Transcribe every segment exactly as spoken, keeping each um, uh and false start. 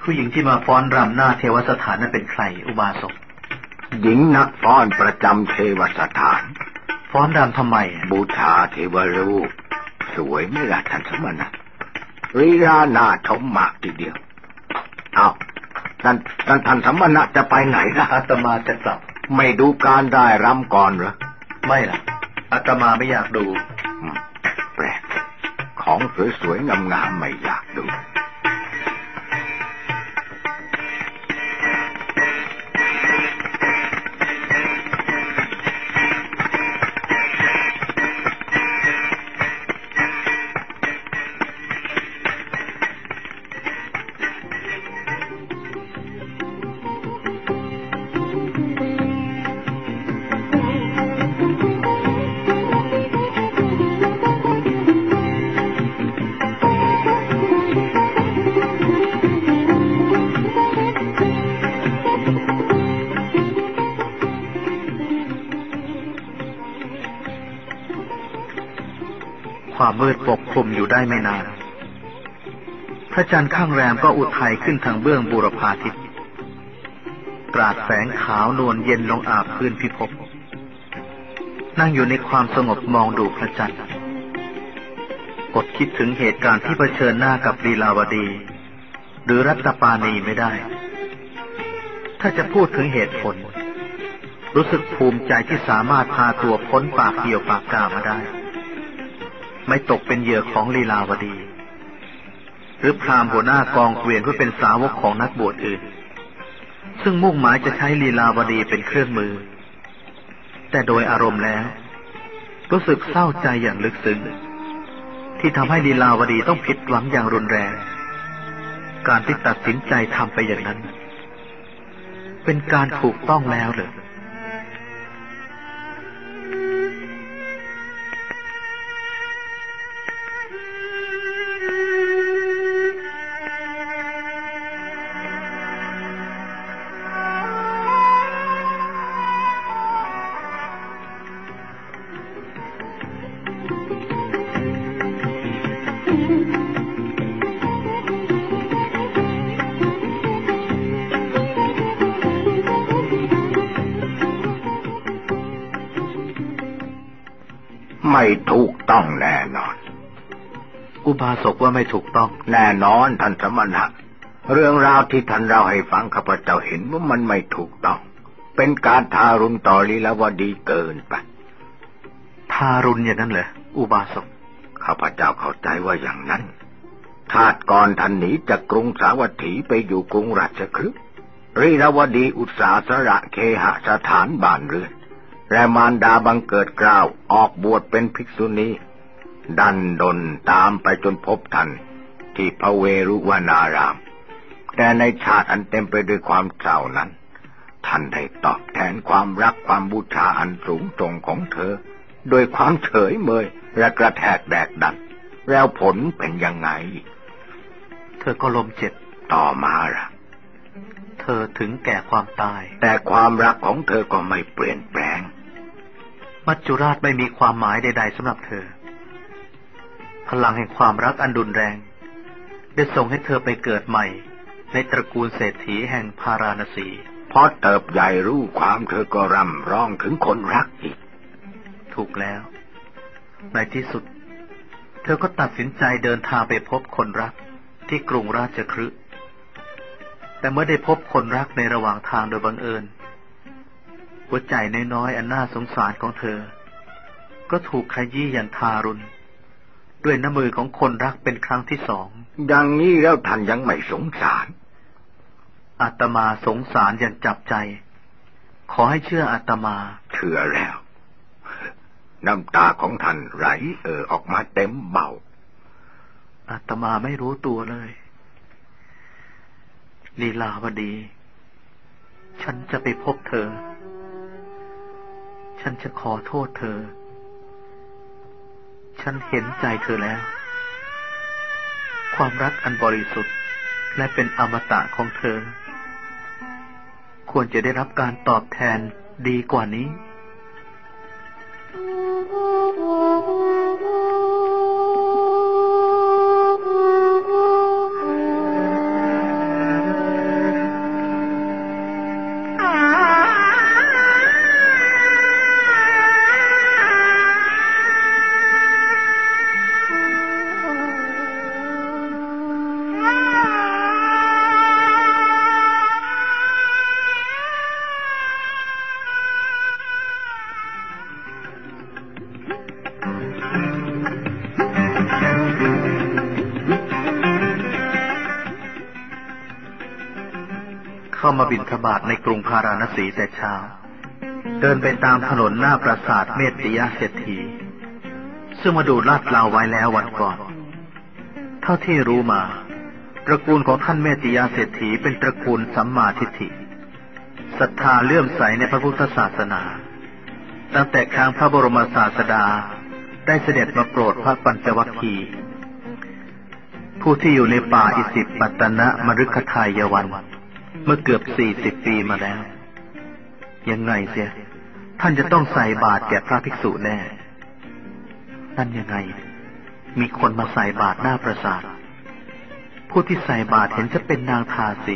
ผู้หญิงที่มาฟ้อนรำหน้าเทวสถานนั้นเป็นใครอุบาสกหญิงนักฟ้อนประจำเทวสถานฟ้อนรำทำไมบูชาเทวรูปสวยไม่ละท่านสมณะลีลาน่าชมมากทีเดียวเอาท่านท่านท่านสมณะจะไปไหนล่ะอาตมาจะกลับไม่ดูการได้รำก่อนเหรอไม่ล่ะอาตมาไม่อยากดูแปลกของสวยๆงามๆไม่อยากดูความมืดปกคลุมอยู่ได้ไม่นานพระจันทร์ข้างแรมก็อุทัยขึ้นทางเบื้องบูรพาทิตตราดแสงขาวนวลเย็นลงอาบพื้นพิภพนั่งอยู่ในความสงบมองดูพระจันทร์อดคิดถึงเหตุการณ์ที่เผชิญหน้ากับลีลาวดีหรือรัตปานีไม่ได้ถ้าจะพูดถึงเหตุผลรู้สึกภูมิใจที่สามารถพาตัวพ้นปากเกี่ยวปากกามาได้ไม่ตกเป็นเหยื่อของลีลาวดีหรือพราหมณ์หัวหน้ากองเกวียนเพื่อเป็นสาวกของนักบวชอื่นซึ่งมุ่งหมายจะใช้ลีลาวดีเป็นเครื่องมือแต่โดยอารมณ์แล้วรู้สึกเศร้าใจอย่างลึกซึ้งที่ทำให้ลีลาวดีต้องผิดหวังอย่างรุนแรงการที่ตัดสินใจทำไปอย่างนั้นเป็นการถูกต้องแล้วหรือไม่ถูกต้องแน่นอนอุบาสกว่าไม่ถูกต้องแน่นอนท่านสมณะเรื่องราวที่ท่านเล่าให้ฟังข้าพเจ้าเห็นว่ามันไม่ถูกต้องเป็นการทารุณต่อลีลาวดีเกินไปทารุณอย่างนั้นเหรออุบาสกข้าพเจ้าเข้าใจว่าอย่างนั้นชาติก่อนท่านหนีจากกรุงสาวัตถีไปอยู่กรุงราชคฤห์ลีลาวดีอุตสาสละเคหสถานบ้านเรือนและมารดาบังเกิดเกล้าออกบวชเป็นภิกษุณีดันดนตามไปจนพบท่านที่พระเวรุวนารามแต่ในชาติอันเต็มไปด้วยความเศร้านั้นท่านได้ตอบแทนความรักความบูชาอันสูงส่งของเธอโดยความเฉยเมยและกระแทกแดกดันแล้วผลเป็นยังไงเธอก็ล้มเจ็บต่อมาล่ะเธอถึงแก่ความตายแต่ความรักของเธอก็ไม่เปลี่ยนแปลงมัจจุราชไม่มีความหมายใดๆสำหรับเธอพลังแห่งความรักอันรุนแรงได้ส่งให้เธอไปเกิดใหม่ในตระกูลเศรษฐีแห่งพาราณสีพอเติบใหญ่รู้ความเธอก็ร่ำร้องถึงคนรักอีกถูกแล้วในที่สุดเธอก็ตัดสินใจเดินทางไปพบคนรักที่กรุงราชคฤห์แต่เมื่อได้พบคนรักในระหว่างทางโดยบังเอิญหัวใจน้อยๆอันน่าสงสารของเธอก็ถูกขยี้อย่างทารุณด้วยน้ำมือของคนรักเป็นครั้งที่สองอย่างนี้แล้วท่านยังไม่สงสารอาตมาสงสารอย่างจับใจขอให้เชื่ออาตมาเชื่อแล้วน้ำตาของท่านไหลเอ่อออกมาเต็มเบ้าอาตมาไม่รู้ตัวเลยลีลาวดีฉันจะไปพบเธอฉันจะขอโทษเธอฉันเห็นใจเธอแล้วความรักอันบริสุทธิ์และเป็นอมตะของเธอควรจะได้รับการตอบแทนดีกว่านี้เข้ามาบิณฑบาตในกรุงพาราณสีแต่เช้าเดินไปตามถนนหน้าปราสาทเมตติยเศรษฐีซึ่งมาดูลาดเลาไว้แล้ววันก่อนเท่าที่รู้มาตระกูลของท่านเมตติยเศรษฐีเป็นตระกูลสัมมาทิฏฐิศรัทธาเลื่อมใสในพระพุทธศาสนาตั้งแต่ครั้งพระบรมศาสดาได้เสด็จมาโปรดพระปัญจวัคคีย์ผู้ที่อยู่ในป่าอิสิปตนะมฤคทายวันเมื่อเกือบสี่สิบปีมาแล้วยังไงเสียท่านจะต้องใส่บาตรแก่พระภิกษุแน่นั่นยังไงมีคนมาใส่บาตรหน้าปราสาทผู้ที่ใส่บาตรเห็นจะเป็นนางทาสี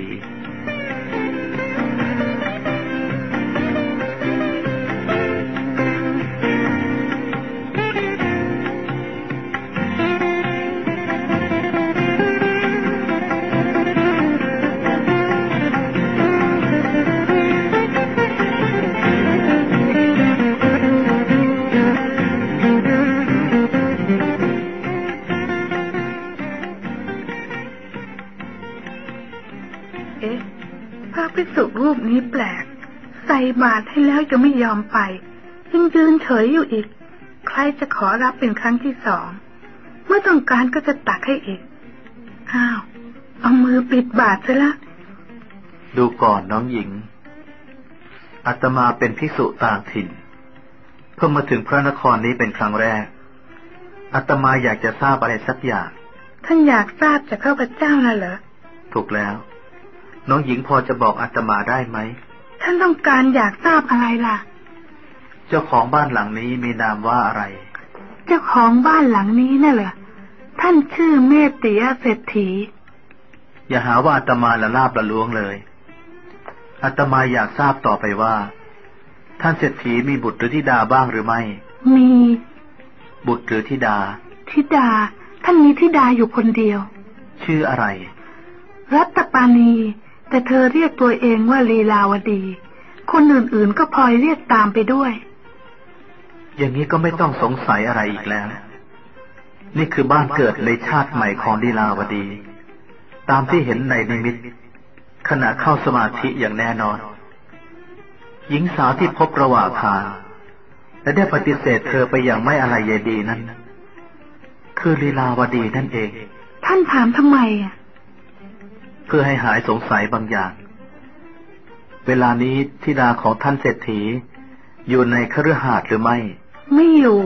ภิกษุรูปนี้แปลกใส่บาตรให้แล้วจะไม่ยอมไปยังยืนเฉยอยู่อีกใครจะขอรับเป็นครั้งที่สองเมื่อต้องการก็จะตักให้อีกอ้าวเอามือปิดบาตรซะละดูก่อนน้องหญิงอาตมาเป็นภิกษุต่างถิ่นเพิ่งมาถึงพระนครนี้เป็นครั้งแรกอาตมาอยากจะทราบอะไรสักอย่างท่านอยากทราบจากข้าพเจ้าน่ะเหรอถูกแล้วน้องหญิงพอจะบอกอาตมาได้ไหมท่านต้องการอยากทราบอะไรล่ะเจ้าของบ้านหลังนี้มีนามว่าอะไรเจ้าของบ้านหลังนี้น่ะเหรอท่านชื่อเมตติยเศรษฐีอย่าหาว่าอาตมาละลาบละล้วงเลยอาตมาอยากทราบต่อไปว่าท่านเศรษฐีมีบุตรหรือธิดาบ้างหรือไม่มีบุตรหรือธิดาธิดาท่านมีธิดาอยู่คนเดียวชื่ออะไรรัตปานีแต่เธอเรียกตัวเองว่าลีลาวดีคนอื่นๆก็พลอยเรียกตามไปด้วยอย่างนี้ก็ไม่ต้องสงสัยอะไรอีกแล้วนี่คือบ้านเกิดในชาติใหม่ของลีลาวดีตามที่เห็นในนิมิตขณะเข้าสมาธิอย่างแน่นอนหญิงสาวที่พบระหว่างทางและได้ปฏิเสธเธอไปอย่างไม่อะไรใยดีนั้นคือลีลาวดีนั่นเองท่านถามทำไมอ่ะเพื่อให้หายสงสัยบางอย่างเวลานี้ธิดาของท่านเศรษฐีอยู่ในคฤหาสน์หรือไม่ไม่อยู่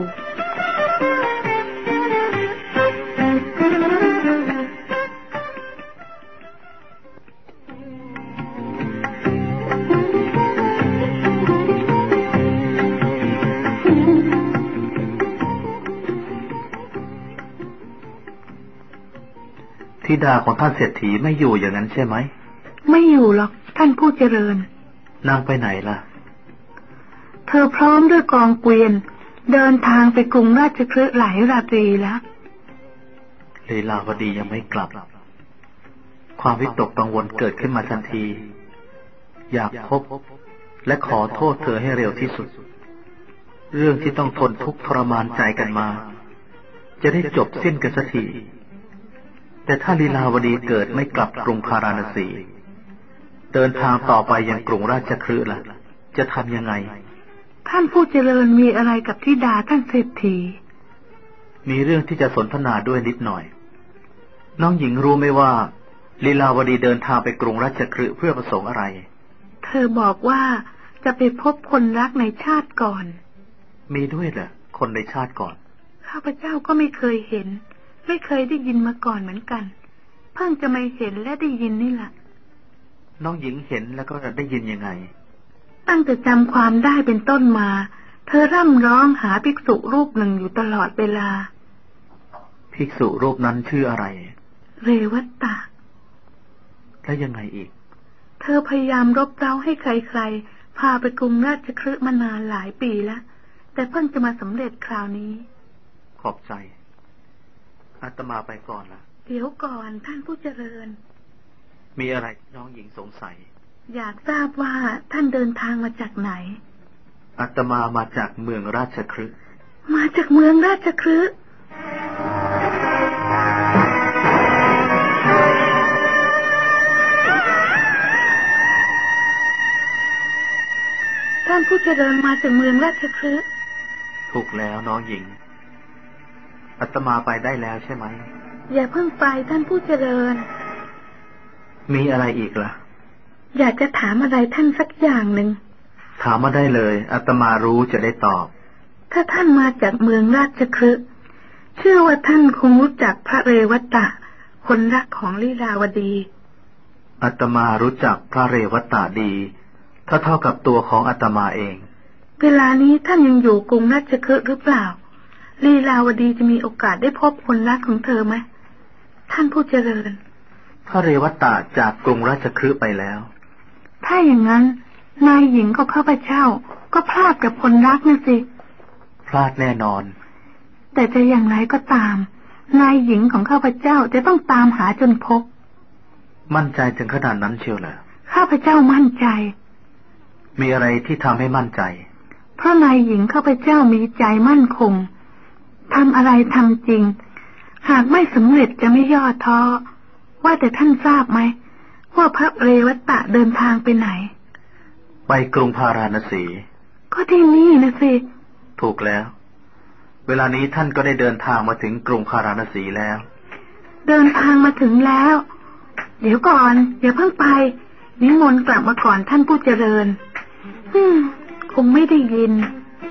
ธิดาของท่านเศรษฐีไม่อยู่อย่างนั้นใช่ไหมไม่อยู่หรอกท่านผู้เจริญนางไปไหนล่ะเธอพร้อมด้วยกองเกวียนเดินทางไปกรุงราชคฤห์หลายราตรีแล้วลีลาวดียังไม่กลับความวิตกกังวลเกิดขึ้นมาทันทีอยากพบและขอโทษเธอให้เร็วที่สุดเรื่องที่ต้องทนทุกข์ทรมานใจกันมาจะได้จบสิ้นกันสักทีแต่ถ้าลีลาวดีเกิดไม่กลับกรุงพาราณสีเดินทางต่อไปยังกรุงราชคฤห์ล่ะจะทำยังไงท่านผู้เจริญมีอะไรกับธิดาท่านเศรษฐีมีเรื่องที่จะสนทนาด้วยนิดหน่อยน้องหญิงรู้ไหมว่าลีลาวดีเดินทางไปกรุงราชคฤห์เพื่อประสงค์อะไรเธอบอกว่าจะไปพบคนรักในชาติก่อนมีด้วยเหรอคนในชาติก่อนข้าพเจ้าก็ไม่เคยเห็นไม่เคยได้ยินมาก่อนเหมือนกันเพิ่งจะมาเห็นและได้ยินนี่แหละน้องหญิงเห็นแล้วก็ได้ยินยังไงตั้งแต่จำความได้เป็นต้นมาเธอร่ำร้องหาภิกษุรูปหนึ่งอยู่ตลอดเวลาภิกษุรูปนั้นชื่ออะไรเรวัตตะแล้วยังไงอีกเธอพยายามรบเร้าให้ใครๆพาไปกรุงราชคฤห์มานานหลายปีแล้วแต่เพิ่งจะมาสำเร็จคราวนี้ขอบใจอาตมาไปก่อนละเดี๋ยวก่อนท่านผู้เจริญมีอะไรน้องหญิงสงสัยอยากทราบว่าท่านเดินทางมาจากไหนอาตมามาจากเมืองราชคฤห์มาจากเมืองราชคฤห์ท่านผู้เจริญมาจากเมืองราชคฤห์ถูกแล้วน้องหญิงอาตมาไปได้แล้วใช่ไหมอย่าเพิ่งไปท่านผู้เจริญมีอะไรอีกล่ะอยากจะถามอะไรท่านสักอย่างหนึ่งถามมาได้เลยอาตมารู้จะได้ตอบถ้าท่านมาจากเมืองราชคฤห์เชื่อว่าท่านคงรู้จักพระเรวัตะคนรักของลีลาวดีอาตมารู้จักพระเรวัตะดีถ้าเท่ากับตัวของอาตมาเองเวลานี้ท่านยังอยู่กรุงราชคฤห์หรือเปล่าลีลาวดีจะมีโอกาสได้พบคนรักของเธอไหมท่านผู้เจริญพระเรวัตะจากกรุงราชคฤห์ไปแล้วถ้าอย่างนั้นนายหญิงของข้าพเจ้าก็พลาดกับคนรักนะสิพลาดแน่นอนแต่จะอย่างไรก็ตามนายหญิงของข้าพเจ้าจะต้องตามหาจนพบมั่นใจถึงขนาดนั้นเชียวเหรอข้าพเจ้ามั่นใจมีอะไรที่ทำให้มั่นใจเพราะนายหญิงข้าพเจ้ามีใจมั่นคงทำอะไรทำจริงหากไม่สำเร็จจะไม่ย่อท้อว่าแต่ท่านทราบไหมว่าพระเรวัตะเดินทางไปไหนไปกรุงพาราณสีก็ที่นี่นะสิถูกแล้วเวลานี้ท่านก็ได้เดินทางมาถึงกรุงพาราณสีแล้วเดินทางมาถึงแล้วเดี๋ยวก่อนอย่าเพิ่งไปนิมนต์กลับมาก่อนท่านผู้เจริญอืมคงไม่ได้ยิน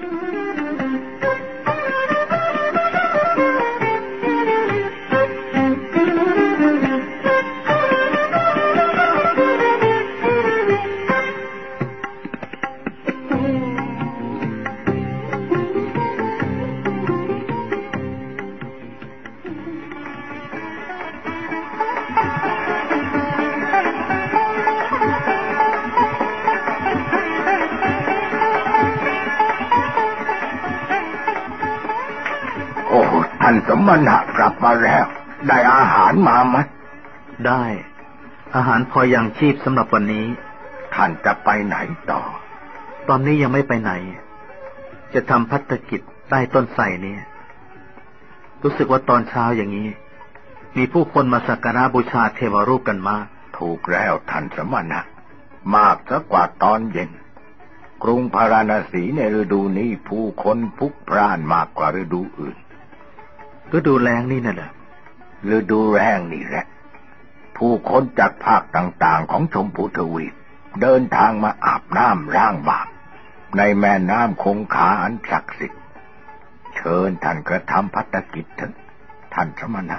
สมณะกลับมาแล้วได้อาหารมาไหมได้อาหารพอยังชีพสำหรับวันนี้ท่านจะไปไหนต่อตอนนี้ยังไม่ไปไหนจะทำภัตกิจใต้ต้นไทรนี้รู้สึกว่าตอนเช้าอย่างนี้มีผู้คนมาสักการะบูชาเทวรูปกันมากถูกแล้วท่านสมณะมากซะกว่าตอนเย็นกรุงพาราณสีในฤดูนี้ผู้คนพลุกพล่านมากกว่าฤดูอื่นฤดูแล้งนี่น่ะเหรอฤดูแล้งนี่แหละผู้คนจากภาคต่างๆของชมพูทวีปเดินทางมาอาบน้ำล้างบาปในแม่น้ำคงคาอันศักดิ์สิทธิ์เชิญท่านกระทำภัตกิจเถิดท่านสมณะ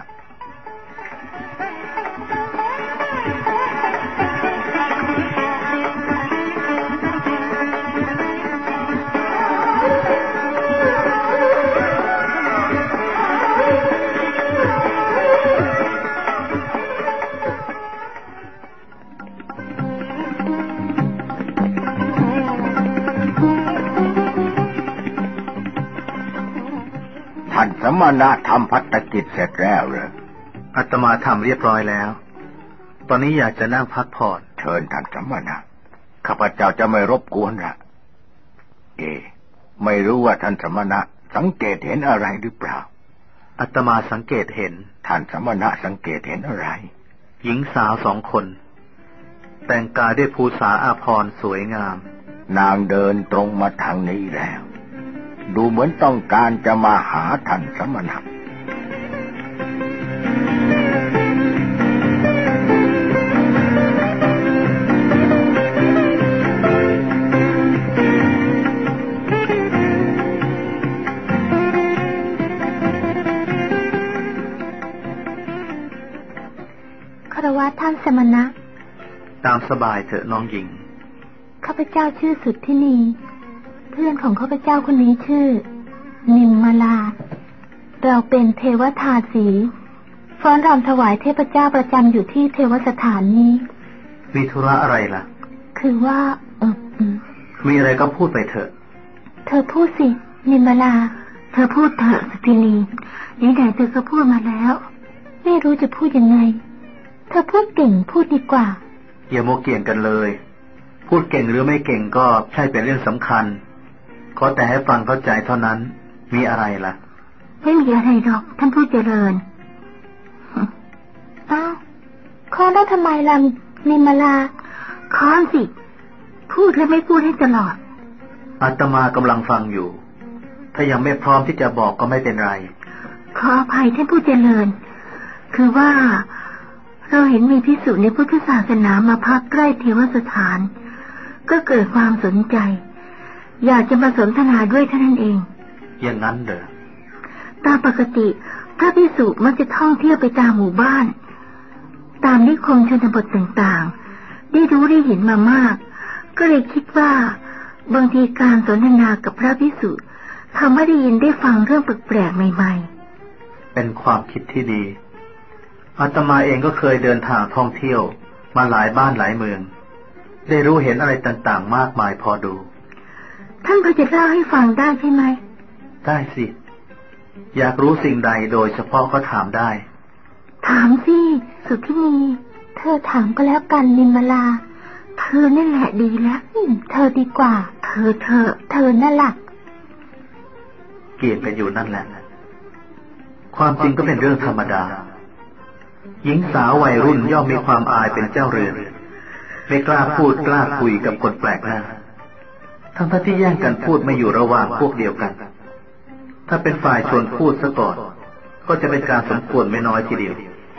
สมณะทำภัตกิจเสร็จแล้วเหรออาตมาทำเรียบร้อยแล้วตอนนี้อยากจะนั่งพักผ่อนเชิญท่านสมณะข้าพเจ้าจะไม่รบกวนละเอไม่รู้ว่าท่านสมณะสังเกตเห็นอะไรหรือเปล่าอาตมาสังเกตเห็นท่านสมณะสังเกตเห็นอะไรหญิงสาวสองคนแต่งกายด้วยภูษาอาภรณ์สวยงามนางเดินตรงมาทางนี้แล้วดูเหมือนต้องการจะมาหาท่านสมณะคารวะท่านสมณะตามสบายเถอะน้องหญิงข้าพเจ้าชื่อสุทธินีเพื่อนของข้าพเจ้าคนนี้ชื่อนิมมาลาเราเป็นเทวทาสีฟ้อนรำถวายเทพเจ้าประจำอยู่ที่เทวสถานนี้มีธุระอะไรล่ะคือว่าเออมีอะไรก็พูดไปเถอะเธอพูดสินิมมาลาเธอพูดเถอะสุทธินีนี่ไหนเธอก็พูดมาแล้วไม่รู้จะพูดยังไงเธอพูดเก่งพูดดีกว่าอย่าโมเกี่ยงกันเลยพู พูดเก่งหรือไม่เก่งก็ใช่เป็นเรื่องสำคัญขอแต่ให้ฟังเข้าใจเท่านั้นมีอะไรล่ะไม่มีอะไรหรอกท่านผู้เจริญอ้าวค้อนแล้วทำไมล่ะนิมลาค้อนสิพูดแล้วไม่พูดให้ตลอดอาตมากำลังฟังอยู่ถ้ายังไม่พร้อมที่จะบอกก็ไม่เป็นไรขออภัยท่านผู้เจริญคือว่าเราเห็นมีภิกษุในพุทธศาสนามาพักใกล้เทวสถานก็เกิดความสนใจอยากจะมาสนทนาด้วยเท่านั้นเองอย่างนั้นเหรอตามปกติพระภิกษุมักจะท่องเที่ยวไปตามหมู่บ้านตามนิคมชนบทต่างๆได้รู้ได้เห็นมามากก็เลยคิดว่าบางทีการสนทนากับพระภิกษุทำให้ได้ยินได้ฟังเรื่องแปลกๆใหม่ๆเป็นความคิดที่ดีอาตมาเองก็เคยเดินทางท่องเที่ยวมาหลายบ้านหลายเมืองได้รู้เห็นอะไรต่างๆมากมายพอดูท่านพอจะเล่าให้ฟังได้ใช่ไหมได้สิอยากรู้สิ่งใดโดยเฉพาะก็ถามได้ถามสิสุธินีเธอถามก็แล้วกันนิมลาเธอนั่นแหละดีแล้วเธอดีกว่าเธอเธอเธอนั่นแหละเกี่ยงกันอยู่นั่นแหละความจริงก็เป็นเรื่องธรรมดาหญิงสาววัยรุ่นย่อมมีความอายเป็นเจ้าเรือนไม่กล้าพูดกล้าคุยกับคนแปลกหน้าทั้งที่แย่งกันพูดไม่อยู่ระหว่างพวกเดียวกันถ้าเป็นฝ่ายชวนพูดซะก่อนก็จะเป็นการสมควรไม่น้อยทีเดียว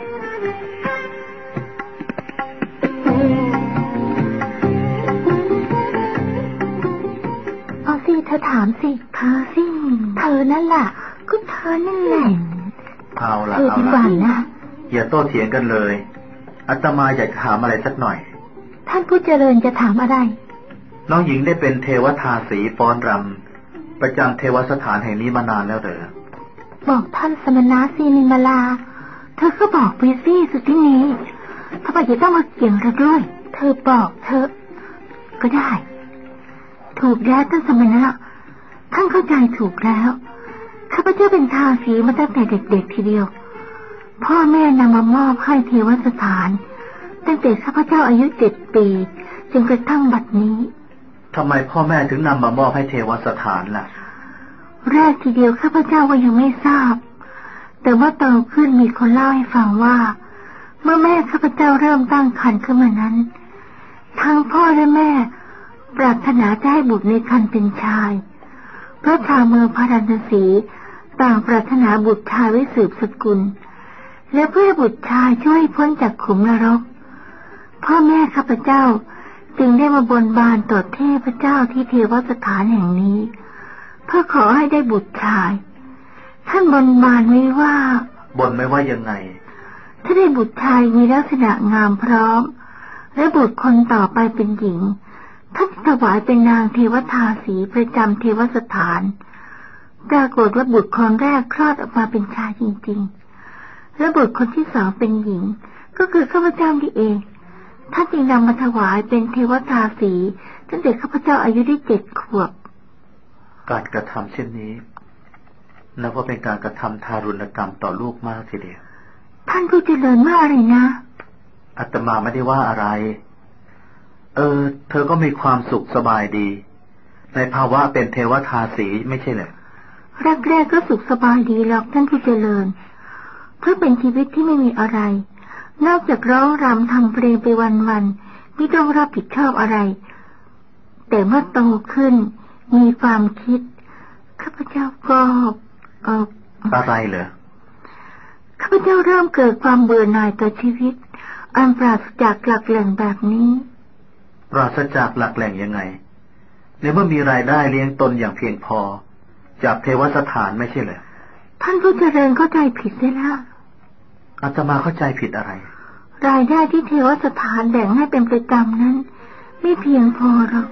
เอาสิเธอถามสิเธอสิเธอนั่นแหละก็เธอนั่นแหละเอาละเอาละนะอย่าโต้เถียงกันเลยอาตมาอยากถามอะไรสักหน่อยท่านผู้เจริญจะถามอะไรน้องหญิงได้เป็นเทวทาสีฟ้อนรำประจำเทวสถานแห่งนี้มานานแล้วเหรอบอกท่านสมณะสีนิมลาเธอก็บอกไปสิสุดที่นี้ทำไมจะต้องมาเกี่ยงเราด้วยเธอบอกเธอก็ได้ถูกแล้วท่านสมณะท่านเข้าใจถูกแล้วข้าพเจ้าเป็นทาสีมาตั้งแต่เด็กๆทีเดียวพ่อแม่นำมามอบให้เทวสถานตั้งแต่ข้าพเจ้าอายุเจ็ดปีจนกระทั่งบัดนี้ทำไมพ่อแม่ถึงนำมามอบให้เทวสถานล่ะแรกทีเดียวข้าพเจ้าก็ยังไม่ทราบแต่ว่าโตขึ้นมีคนเล่าให้ฟังว่าเมื่อแม่ข้าพเจ้าเริ่มตั้งครรภ์ขึ้นมานั้นทั้งพ่อและแม่ปรารถนาจะให้บุตรในครรภ์เป็นชายเพราะชาวเมืองพาราณสีต่างปรารถนาบุตรชายไว้สืบสกุลและเพื่อบุตรชายช่วยพ้นจากขุมนรกพ่อแม่ข้าพเจ้าจึงได้มาบนบานต่อเทพเจ้าที่เทวสถานแห่งนี้เพื่อขอให้ได้บุตรชายท่านบนบานไว้ว่าบนไม่ว่ายังไงถ้าได้บุตรชายมีลักษณะงามพร้อมและบุตรคนต่อไปเป็นหญิงท่านถวายเป็นนางเทวทาสีประจำเทวสถานปรากฏว่าบุตรคนแรกคลอดออกมาเป็นชายจริงๆและบุตรคนที่สองเป็นหญิงก็คือข้าพเจ้านี่เองท่านจึงนำมาถวายเป็นเทวทาสีตั้งแต่ข้าพเจ้าอายุได้เจ็ดขวบการกระทำเช่นนี้นับว่าเป็นการกระทำทารุณกรรมต่อลูกมากทีเดียวท่านผู้เจริญว่าอะไรนะอาตมาไม่ได้ว่าอะไรเออเธอก็มีความสุขสบายดีในภาวะเป็นเทวทาสีไม่ใช่เหรอแรกๆก็สุขสบายดีหรอกท่านผู้เจริญเพราะเป็นชีวิตที่ไม่มีอะไรนอกจากร้องรำทำเพลงไปวันๆไม่ต้องรับผิดชอบอะไรแต่เมื่อโตขึ้นมีความคิดข้าพเจ้าก็เอ่ออะไรเหรอข้าพเจ้าเริ่มเกิดความเบื่อหน่ายต่อชีวิตอันปราศจากหลักแหล่งแบบนี้ปราศจากหลักแหล่งยังไงในเมื่อมีรายได้เลี้ยงตนอย่างเพียงพอจากเทวสถานไม่ใช่เหรอท่านผู้เจริญเข้าใจผิดได้แล้วอาตมาเข้าใจผิดอะไรรายได้ที่เทวสถานแบ่งให้เป็นประจำนั้นไม่เพียงพอหรอก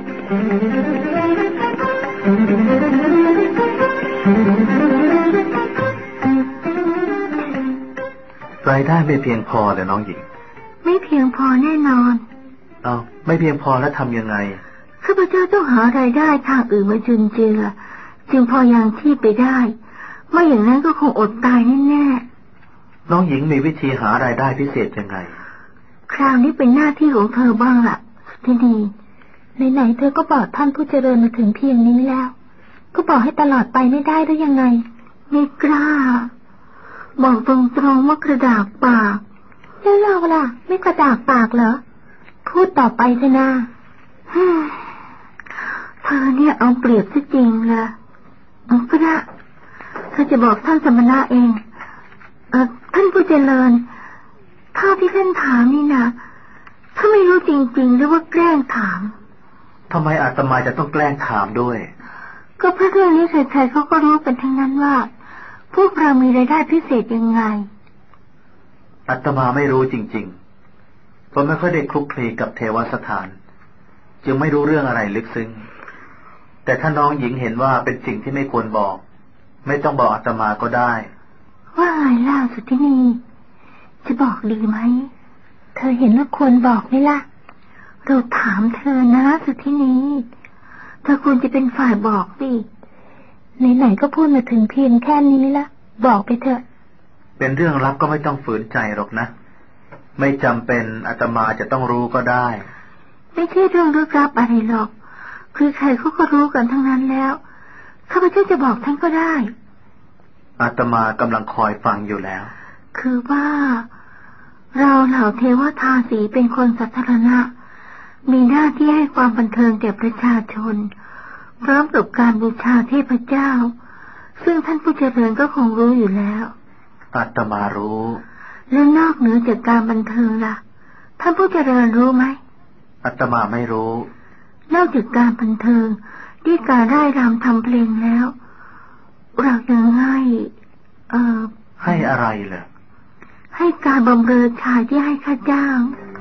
รายได้ไม่เพียงพอเลยน้องหญิงไม่เพียงพอแน่นอนเอ้าไม่เพียงพอแล้วทำยังไงข้าพเจ้าต้องหารายได้ทางอื่นมาจุนเจือจึงพอยังชีพไปได้ไม่อย่างนั้นก็คงอดตายแน่ๆน้องหญิงมีวิธีหารายได้พิเศษยังไงคราวนี้เป็นหน้าที่ของเธอบ้างล่ะทีนี้ไหนๆเธอก็บอกท่านผู้เจริญมาถึงเพียงนี้แล้วก็บอกให้ตลอดไปไม่ได้หรือยังไงไม่กล้าบอกตรงๆว่ากระดากปากแล้วเราล่ะไม่กระดากปากเหรอพูดต่อไปเถอะนะเธอเนี่ยเอาเปรียบซะจริงเลยเอาก็ได้เธอจะบอกท่านสมณะเองเอ่อท่านผู้เจริญข้าที่ท่านถามนี่นะถ้าไม่รู้จริงๆหรือว่าแกล้งถามทำไมอาตมาจะต้องแกล้งถามด้วยก็เพราะเรื่องนี้ใครๆเขาก็รู้กันทั้งนั้นว่าพวกเรามีรายได้พิเศษยังไงอาตมาไม่รู้จริงๆเพราะไม่ค่อยได้คลุกคลีกับเทวสถานจึงไม่รู้เรื่องอะไรลึกซึ้งแต่ถ้าน้องหญิงเห็นว่าเป็นสิ่งที่ไม่ควรบอกไม่ต้องบอกอาตมาก็ได้ว่าไงล่ะสุทธินีจะบอกดีไหมเธอเห็นว่าควรบอกไหมล่ะเราถามเธอนะสุทธินีเธอควรจะเป็นฝ่ายบอกสิไหนๆก็พูดมาถึงเพียงแค่นี้ละบอกไปเถอะเป็นเรื่องลับก็ไม่ต้องฝืนใจหรอกนะไม่จำเป็นอาตมาจะต้องรู้ก็ได้ไม่ใช่เรื่องลึกลับอะไรหรอกคือใครเขาก็รู้กันทั้งนั้นแล้วข้าพเจ้าจะบอกท่านก็ได้อาตมากำลังคอยฟังอยู่แล้วคือว่าเราเหล่าเทวทาสีเป็นคนสาธารณะมีหน้าที่ให้ความบันเทิงแก่ประชาชนพร้อมกับการบูชาเทพเจ้าซึ่งท่านผู้เจริญก็คงรู้อยู่แล้วอาตมารู้และนอกเหนือจากการบันเทิงล่ะท่านผู้เจริญรู้ไหมอาตมาไม่รู้นอกจากการบันเทิงที่การร่ายรำทำเพลงแล้วเรายังให้เอ่อให้อะไรล่ะให้การบำเรอชายที่ให้ค่าจ้าง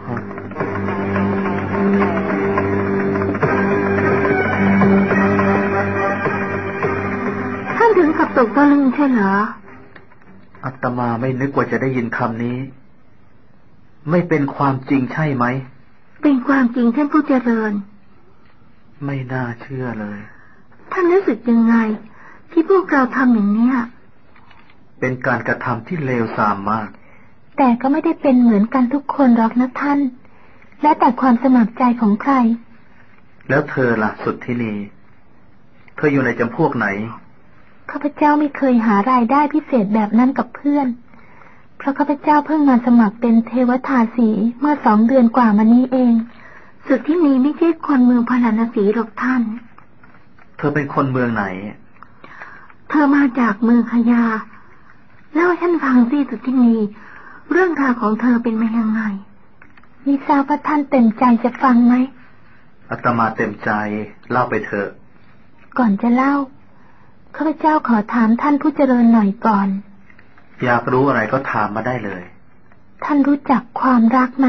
ท่านถึงกับตกตะลึงใช่เหรออาตมาไม่นึกว่าจะได้ยินคำนี้ไม่เป็นความจริงใช่ไหมเป็นความจริงท่านผู้เจริญไม่น่าเชื่อเลยท่านรู้สึกยังไงที่พวกเราทำอย่างเนี้ยเป็นการกระทำที่เลวทรามมากแต่ก็ไม่ได้เป็นเหมือนกันทุกคนหรอกนะท่านและแต่ความสมัครใจของใครแล้วเธอล่ะสุทธินีเธออยู่ในจำพวกไหนข้าพเจ้าไม่เคยหารายได้พิเศษแบบนั้นกับเพื่อนเพราะข้าพเจ้าเพิ่งมาสมัครเป็นเทวทาสีเมื่อสองเดือนกว่ามานี้เองสุทธินีไม่ใช่คนเมืองพาราณสีหรอกท่านเธอเป็นคนเมืองไหนเธอมาจากเมืองขยาเล่าให้ฉันฟังสิสุทธินีเรื่องราวของเธอเป็นมายังไงมิทราบว่าท่านเต็มใจจะฟังไหมอาตมาเต็มใจเล่าไปเถอะก่อนจะเล่าข้าพเจ้าขอถามท่านผู้เจริญหน่อยก่อนอยากรู้อะไรก็ถามมาได้เลยท่านรู้จักความรักไหม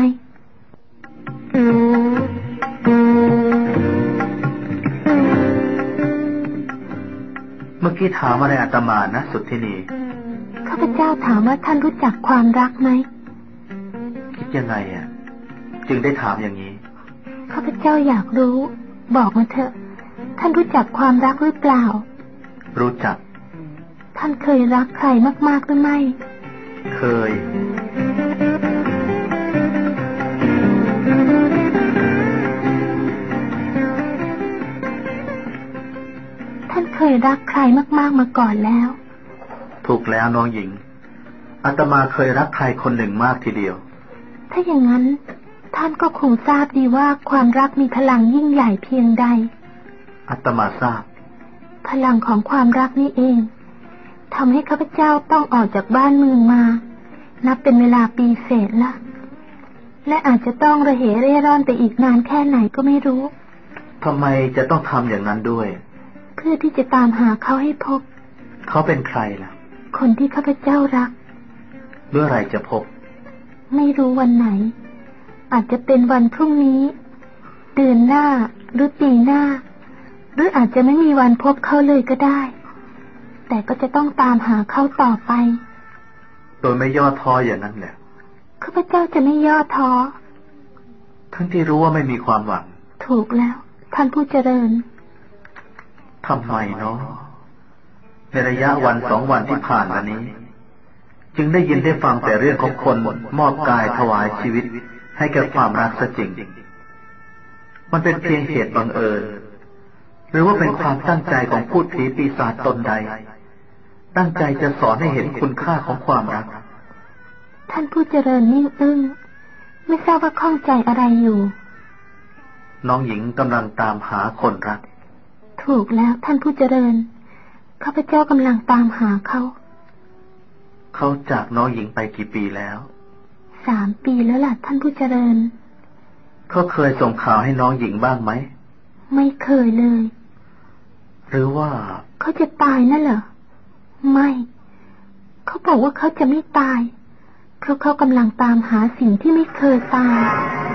เมื่อกี้ถามอะไรอาตมานะสุทธินีข้าพเจ้าถามว่าท่านรู้จักความรักไหมคิดยังไงอ่ะจึงได้ถามอย่างนี้ข้าพเจ้าอยากรู้บอกมาเถอะท่านรู้จักความรักหรือเปล่ารู้จักท่านเคยรักใครมากๆหรือไม่เคยท่านเคยรักใครมากๆมาก่อนแล้วถูกแล้วน้องหญิงอาตมาเคยรักใครคนหนึ่งมากทีเดียวถ้าอย่างนั้นท่านก็คงทราบดีว่าความรักมีพลังยิ่งใหญ่เพียงใดอาตมาทราบพลังของความรักนี่เองทำให้ข้าพเจ้าต้องออกจากบ้านเมืองมานับเป็นเวลาปีเศษละและอาจจะต้องระเหเร่ร่อนไปอีกนานแค่ไหนก็ไม่รู้ทำไมจะต้องทำอย่างนั้นด้วยเพื่อที่จะตามหาเขาให้พบเขาเป็นใครล่ะคนที่ข้าพเจ้ารักเมื่อไรจะพบไม่รู้วันไหนอาจจะเป็นวันพรุ่งนี้เดือนหน้าหรือปีหน้าหรืออาจจะไม่มีวันพบเขาเลยก็ได้แต่ก็จะต้องตามหาเขาต่อไปโดยไม่ย่อท้ออย่างนั้นแหละข้าพเจ้าจะไม่ย่อท้อทั้งที่รู้ว่าไม่มีความหวังถูกแล้วท่านผู้เจริญทำไมเนาะในระยะวันสองวันที่ผ่านมานี้จึงได้ยินได้ฟังแต่เรื่องของคนมอบกายถวายชีวิตให้แก่ความรักซะจริงมันเป็นเพียงเหตุบังเอิญหรือว่าเป็นความตั้งใจของพูดผีปีศาจตนใดตั้งใจจะสอนให้เห็นคุณค่าของความรักท่านผู้เจริญนิ่งอึ้งไม่ทราบว่าข้องใจอะไรอยู่น้องหญิงกำลังตามหาคนรักถูกแล้วท่านผู้เจริญข้าพเจ้ากำลังตามหาเขาเขาจากน้องหญิงไปกี่ปีแล้วสามปีแล้วล่ะท่านผู้เจริญเขาเคยส่งข่าวให้น้องหญิงบ้างไหมไม่เคยเลยหรือว่าเขาจะตายนั่นเหรอไม่เขาบอกว่าเขาจะไม่ตายเพราะเขากำลังตามหาสิ่งที่ไม่เคยตาย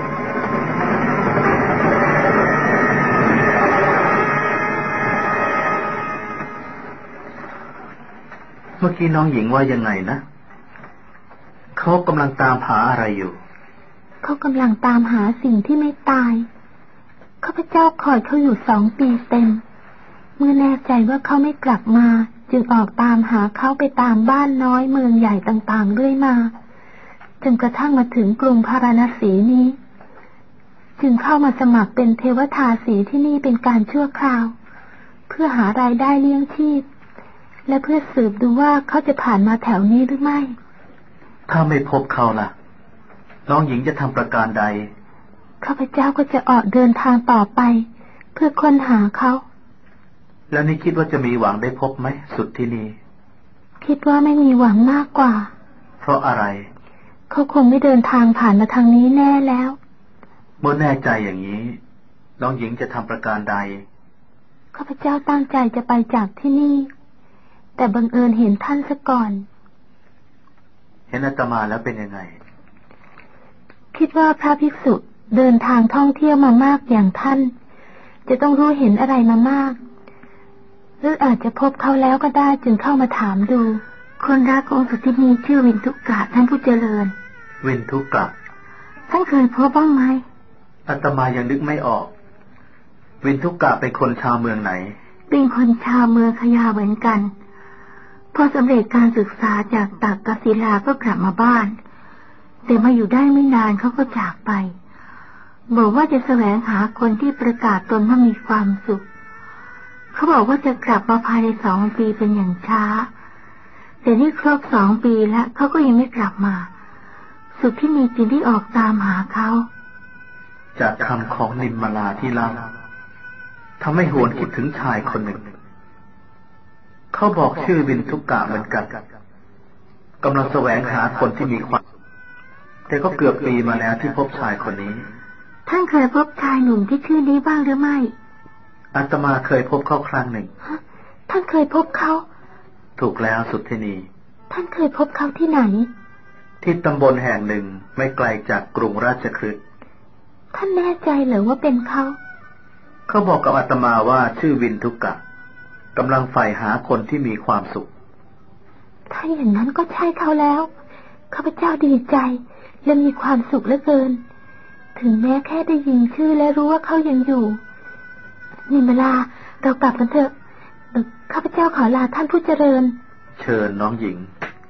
เมื่อกี้น้องหญิงว่ายังไงนะเขากำลังตามหาอะไรอยู่เขากำลังตามหาสิ่งที่ไม่ตายข้าพเจ้าคอยเขาอยู่สองปีเต็มเมื่อแน่ใจว่าเขาไม่กลับมาจึงออกตามหาเขาไปตามบ้านน้อยเมืองใหญ่ต่างๆเรื่อยมาจนกระทั่งมาถึงกรุงพาราณสีนี้จึงเข้ามาสมัครเป็นเทวทาสีที่นี่เป็นการชั่วคราวเพื่อหารายได้เลี้ยงชีพและเพื่อสืบดูว่าเขาจะผ่านมาแถวนี้หรือไม่ถ้าไม่พบเขาล่ะน้องหญิงจะทำประการใดข้าพเจ้าก็จะออกเดินทางต่อไปเพื่อค้นหาเขาแล้วนี่คิดว่าจะมีหวังได้พบไหมสุดที่นี่คิดว่าไม่มีหวังมากกว่าเพราะอะไรเขาคงไม่เดินทางผ่านมาทางนี้แน่แล้วเมื่อแน่ใจอย่างนี้น้องหญิงจะทำประการใดข้าพเจ้าตั้งใจจะไปจากที่นี่แต่บังเอิญเห็นท่านซะก่อนเห็นอาตมาแล้วเป็นยังไงคิดว่าพระภิกษุเดินทางท่องเที่ยวมามากอย่างท่านจะต้องรู้เห็นอะไรมามากหรืออาจจะพบเขาแล้วก็ได้จึงเข้ามาถามดูคนรักของสุทธินีชื่อวินทุกะท่านผู้เจริญวินทุกะท่านเคยพบบ้างไหมอาตมายังนึกไม่ออกวินทุกะเป็นคนชาวเมืองไหนเป็นคนชาวเมืองขยาเหมือนกันพอสำเร็จการศึกษาจากตักกศิลาก็กลับมาบ้านแต่มาอยู่ได้ไม่นานเขาก็จากไปบอกว่าจะแสวงหาคนที่ประกาศตนว่ามีความสุขเขาบอกว่าจะกลับมาภายในสองปีเป็นอย่างช้าแต่นี่ครบสองปีแล้วเขาก็ยังไม่กลับมาสุทธินีจึงได้ออกตามหาเขาจากคำของนิมมาลาที่เล่าทำให้หวนคิดถึงชายคนหนึ่งเขาบอกชื่อวินทุกะเหมือนกันกำลังแสวงหาคนที่มีความแต่ก็เกือบปีมาแล้วที่พบชายคนนี้ท่านเคยพบชายหนุ่มที่ชื่อนี้บ้างหรือไม่อาตมาเคยพบเขาครั้งหนึ่งท่านเคยพบเขาถูกแล้วสุทธินีท่านเคยพบเขาที่ไหนที่ตำบลแห่งหนึ่งไม่ไกลจากกรุงราชคฤห์ท่านแน่ใจเหรอว่าเป็นเขาเขาบอกกับอาตมาว่าชื่อวินทุกะกำลังใฝ่หาคนที่มีความสุขถ้าอย่างนั้นก็ใช่เขาแล้วข้าพเจ้าดีใจและมีความสุขเหลือเกินถึงแม้แค่ได้ยินชื่อและรู้ว่าเขายังอยู่นิมลาเรากลับกันเถอะข้าพเจ้าขอลาท่านผู้เจริญเชิญน้องหญิง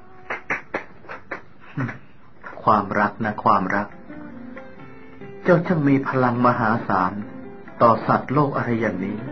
ความรักนะความรักเจ้าช่างมีพลังมหาศาลต่อสัตว์โลกอะไรอย่างนี้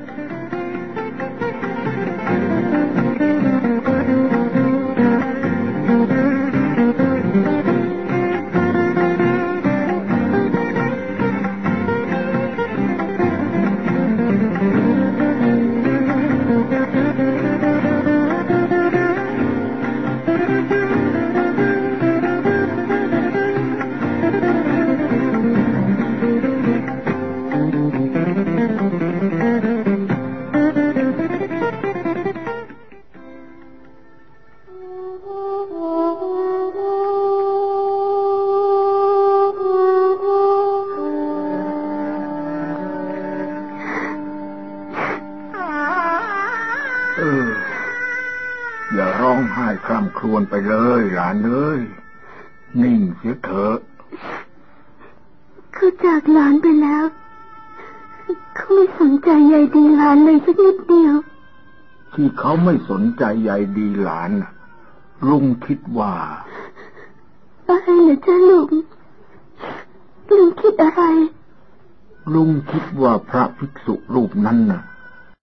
ครวญไปเลยหลานเอ้ยนิ่งเสียเถอะเขาจากหลานไปแล้วเขาไม่สนใจใยดีหลานเลยสักนิดเดียวที่เขาไม่สนใจใยดีหลานลุงคิดว่าอะไรเหรอจ๊ะลุงลุงคิดอะไรลุงคิดว่าพระภิกษุรูปนั้นน่ะ